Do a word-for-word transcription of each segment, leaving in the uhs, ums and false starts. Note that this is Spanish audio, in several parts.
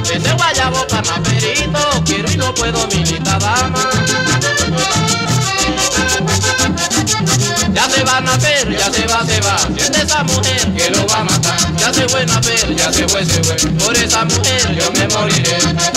ese guayabo canaperito, quiero y no puedo, mi linda dama. Ya se van a ver, ya se va, se va, siente esa mujer que lo va a matar. Ya se fue a ver, ya se fue, se fue, por esa mujer yo me moriré.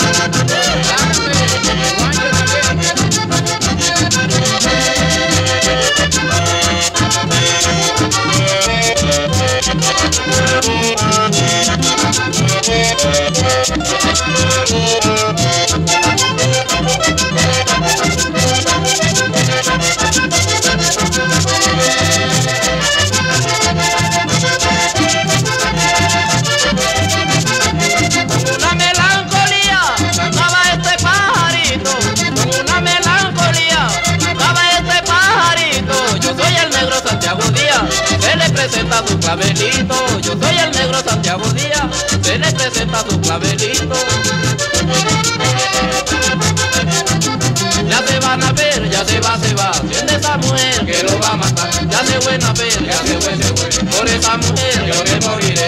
Se le presenta su clavelito, yo soy el negro Santiago Díaz, se le presenta su clavelito. Ya se van a ver, ya se va, se va, siente esa mujer que lo va a matar. Ya se van a ver, ya se fue, se fue, por esa mujer yo me moriré.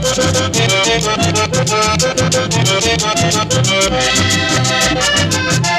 Thank you.